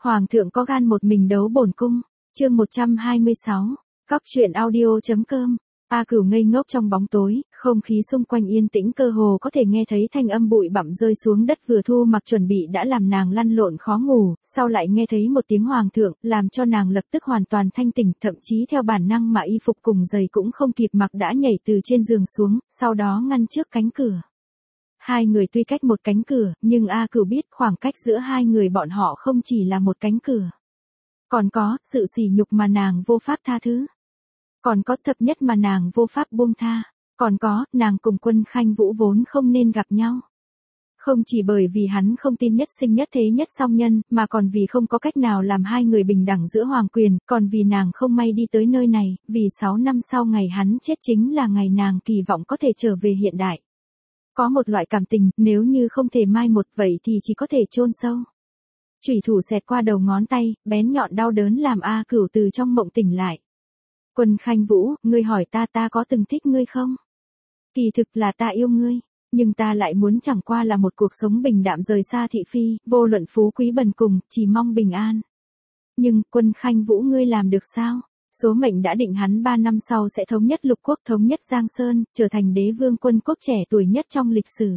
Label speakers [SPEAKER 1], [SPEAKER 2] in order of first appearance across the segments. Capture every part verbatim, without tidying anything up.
[SPEAKER 1] Hoàng thượng có gan một mình đấu bổn cung. Chương một trăm hai mươi sáu. Cóc truyện audio.com. A Cửu ngây ngốc trong bóng tối, không khí xung quanh yên tĩnh cơ hồ có thể nghe thấy thanh âm bụi bặm rơi xuống đất vừa thu mặc chuẩn bị đã làm nàng lăn lộn khó ngủ, sau lại nghe thấy một tiếng hoàng thượng, làm cho nàng lập tức hoàn toàn thanh tỉnh, thậm chí theo bản năng mà y phục cùng giày cũng không kịp mặc đã nhảy từ trên giường xuống, sau đó ngăn trước cánh cửa. Hai người tuy cách một cánh cửa, nhưng A Cửu biết khoảng cách giữa hai người bọn họ không chỉ là một cánh cửa. Còn có, sự sỉ nhục mà nàng vô pháp tha thứ. Còn có thập nhất mà nàng vô pháp buông tha. Còn có, nàng cùng Quân Khanh Vũ vốn không nên gặp nhau. Không chỉ bởi vì hắn không tin nhất sinh nhất thế nhất song nhân, mà còn vì không có cách nào làm hai người bình đẳng giữa hoàng quyền, còn vì nàng không may đi tới nơi này, vì sáu năm sau ngày hắn chết chính là ngày nàng kỳ vọng có thể trở về hiện đại. Có một loại cảm tình, nếu như không thể mai một vậy thì chỉ có thể chôn sâu. Chủy thủ xẹt qua đầu ngón tay, bén nhọn đau đớn làm A Cửu từ trong mộng tỉnh lại. Quân Khanh Vũ, ngươi hỏi ta ta có từng thích ngươi không? Kỳ thực là ta yêu ngươi, nhưng ta lại muốn chẳng qua là một cuộc sống bình đạm rời xa thị phi, vô luận phú quý bần cùng, chỉ mong bình an. Nhưng, Quân Khanh Vũ ngươi làm được sao? Số mệnh đã định hắn ba năm sau sẽ thống nhất lục quốc, thống nhất Giang Sơn, trở thành đế vương quân quốc trẻ tuổi nhất trong lịch sử.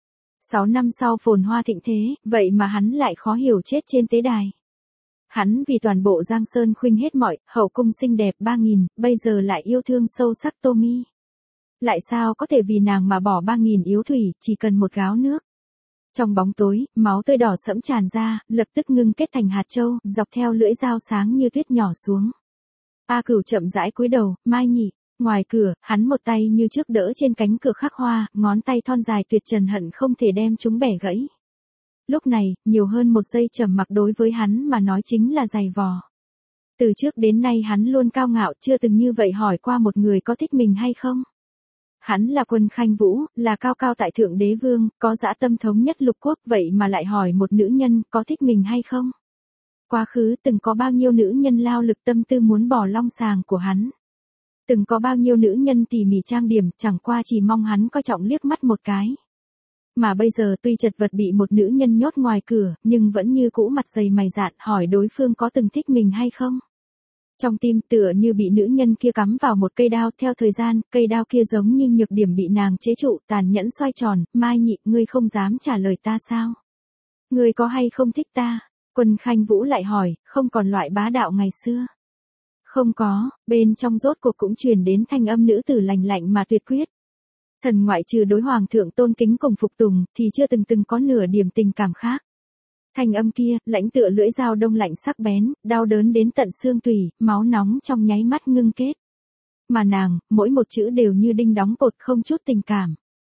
[SPEAKER 1] Sáu năm sau phồn hoa thịnh thế, vậy mà hắn lại khó hiểu chết trên tế đài. Hắn vì toàn bộ Giang Sơn khuynh hết mọi, hậu cung xinh đẹp ba nghìn, bây giờ lại yêu thương sâu sắc Tô Mi. Lại sao có thể vì nàng mà bỏ ba nghìn yếu thủy, chỉ cần một gáo nước. Trong bóng tối, máu tươi đỏ sẫm tràn ra, lập tức ngưng kết thành hạt châu, dọc theo lưỡi dao sáng như tuyết nhỏ xuống. A Cửu chậm rãi cúi đầu, Mai Nhị. Ngoài cửa, hắn một tay như trước đỡ trên cánh cửa khắc hoa, ngón tay thon dài tuyệt trần hận không thể đem chúng bẻ gãy. Lúc này, nhiều hơn một giây trầm mặc đối với hắn mà nói chính là dày vò. Từ trước đến nay hắn luôn cao ngạo, chưa từng như vậy hỏi qua một người có thích mình hay không. Hắn là Quân Khanh Vũ, là cao cao tại thượng đế vương, có dã tâm thống nhất lục quốc, vậy mà lại hỏi một nữ nhân có thích mình hay không. Quá khứ từng có bao nhiêu nữ nhân lao lực tâm tư muốn bỏ long sàng của hắn. Từng có bao nhiêu nữ nhân tỉ mỉ trang điểm, chẳng qua chỉ mong hắn coi trọng liếc mắt một cái. Mà bây giờ tuy chật vật bị một nữ nhân nhốt ngoài cửa, nhưng vẫn như cũ mặt dày mày dạn hỏi đối phương có từng thích mình hay không. Trong tim tựa như bị nữ nhân kia cắm vào một cây đao, theo thời gian, cây đao kia giống như nhược điểm bị nàng chế trụ, tàn nhẫn xoay tròn, Mai Nhị, ngươi không dám trả lời ta sao? Ngươi có hay không thích ta? Quân Khanh Vũ lại hỏi, không còn loại bá đạo ngày xưa. Không có, bên trong rốt cuộc cũng truyền đến thanh âm nữ tử lành lạnh mà tuyệt quyết. Thần ngoại trừ đối hoàng thượng tôn kính cùng phục tùng, thì chưa từng từng có nửa điểm tình cảm khác. Thanh âm kia, lãnh tựa lưỡi dao đông lạnh sắc bén, đau đớn đến tận xương tủy, máu nóng trong nháy mắt ngưng kết. Mà nàng, mỗi một chữ đều như đinh đóng cột không chút tình cảm.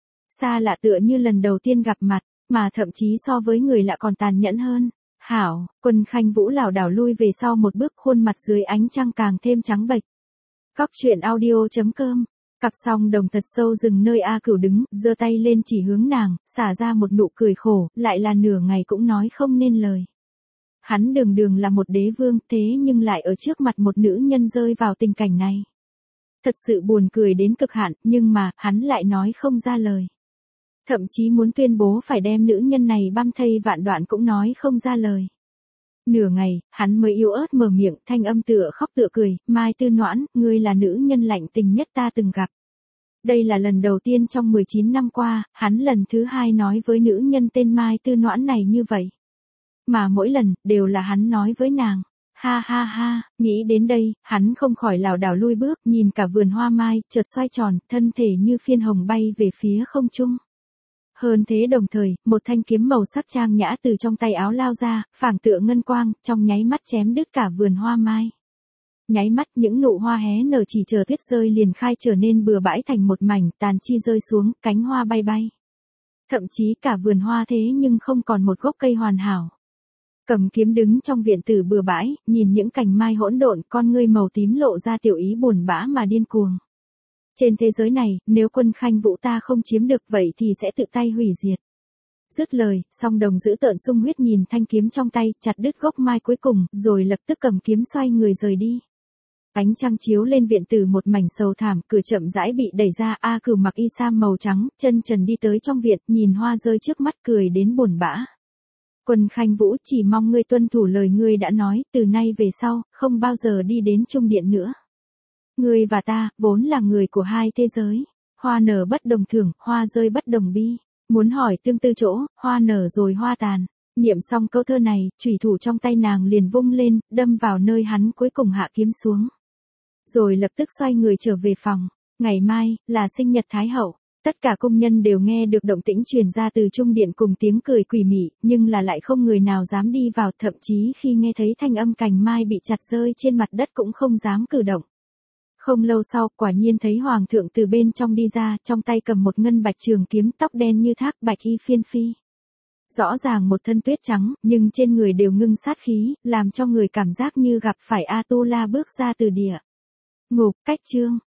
[SPEAKER 1] Xa lạ tựa như lần đầu tiên gặp mặt, mà thậm chí so với người lạ còn tàn nhẫn hơn. Hảo, Quân Khanh Vũ lảo đảo lui về sau một bước, khuôn mặt dưới ánh trăng càng thêm trắng bệch. Cóc truyện audio.com. Cặp song đồng thật sâu dừng nơi A Cửu đứng, giơ tay lên chỉ hướng nàng, xả ra một nụ cười khổ, lại là nửa ngày cũng nói không nên lời. Hắn đường đường là một đế vương, thế nhưng lại ở trước mặt một nữ nhân rơi vào tình cảnh này. Thật sự buồn cười đến cực hạn, nhưng mà, hắn lại nói không ra lời. Thậm chí muốn tuyên bố phải đem nữ nhân này băm thây vạn đoạn cũng nói không ra lời. Nửa ngày, hắn mới yếu ớt mở miệng, thanh âm tựa khóc tựa cười, Mai Tư Noãn, ngươi là nữ nhân lạnh tình nhất ta từng gặp. Đây là lần đầu tiên trong mười chín năm qua, hắn lần thứ hai nói với nữ nhân tên Mai Tư Noãn này như vậy. Mà mỗi lần, đều là hắn nói với nàng. Ha ha ha, nghĩ đến đây, hắn không khỏi lảo đảo lui bước, nhìn cả vườn hoa mai, chợt xoay tròn, thân thể như phiên hồng bay về phía không trung. Hơn thế đồng thời, một thanh kiếm màu sắc trang nhã từ trong tay áo lao ra, phảng tựa ngân quang, trong nháy mắt chém đứt cả vườn hoa mai. Nháy mắt những nụ hoa hé nở chỉ chờ tuyết rơi liền khai trở nên bừa bãi thành một mảnh, tàn chi rơi xuống, cánh hoa bay bay. Thậm chí cả vườn hoa thế nhưng không còn một gốc cây hoàn hảo. Cầm kiếm đứng trong viện tử bừa bãi, nhìn những cành mai hỗn độn, con ngươi màu tím lộ ra tiểu ý buồn bã mà điên cuồng. Trên thế giới này, nếu Quân Khanh Vũ ta không chiếm được vậy thì sẽ tự tay hủy diệt. Dứt lời, song đồng giữ tợn sung huyết nhìn thanh kiếm trong tay, chặt đứt gốc mai cuối cùng, rồi lập tức cầm kiếm xoay người rời đi. Ánh trăng chiếu lên viện tử một mảnh sầu thảm, cửa chậm rãi bị đẩy ra, A Cửu mặc y sam màu trắng, chân trần đi tới trong viện, nhìn hoa rơi trước mắt cười đến buồn bã. Quân Khanh Vũ, chỉ mong ngươi tuân thủ lời ngươi đã nói, từ nay về sau, không bao giờ đi đến Trung Điện nữa. Ngươi và ta, vốn là người của hai thế giới. Hoa nở bất đồng thưởng, hoa rơi bất đồng bi. Muốn hỏi tương tư chỗ, hoa nở rồi hoa tàn. Niệm xong câu thơ này, chủy thủ trong tay nàng liền vung lên, đâm vào nơi hắn cuối cùng hạ kiếm xuống. Rồi lập tức xoay người trở về phòng. Ngày mai, là sinh nhật Thái hậu. Tất cả công nhân đều nghe được động tĩnh truyền ra từ Trung Điện cùng tiếng cười quỷ mị, nhưng là lại không người nào dám đi vào, thậm chí khi nghe thấy thanh âm cành mai bị chặt rơi trên mặt đất cũng không dám cử động. Không lâu sau, quả nhiên thấy Hoàng thượng từ bên trong đi ra, trong tay cầm một ngân bạch trường kiếm, tóc đen như thác, bạch y phiên phi. Rõ ràng một thân tuyết trắng, nhưng trên người đều ngưng sát khí, làm cho người cảm giác như gặp phải A Tu La bước ra từ địa ngục. Cách chương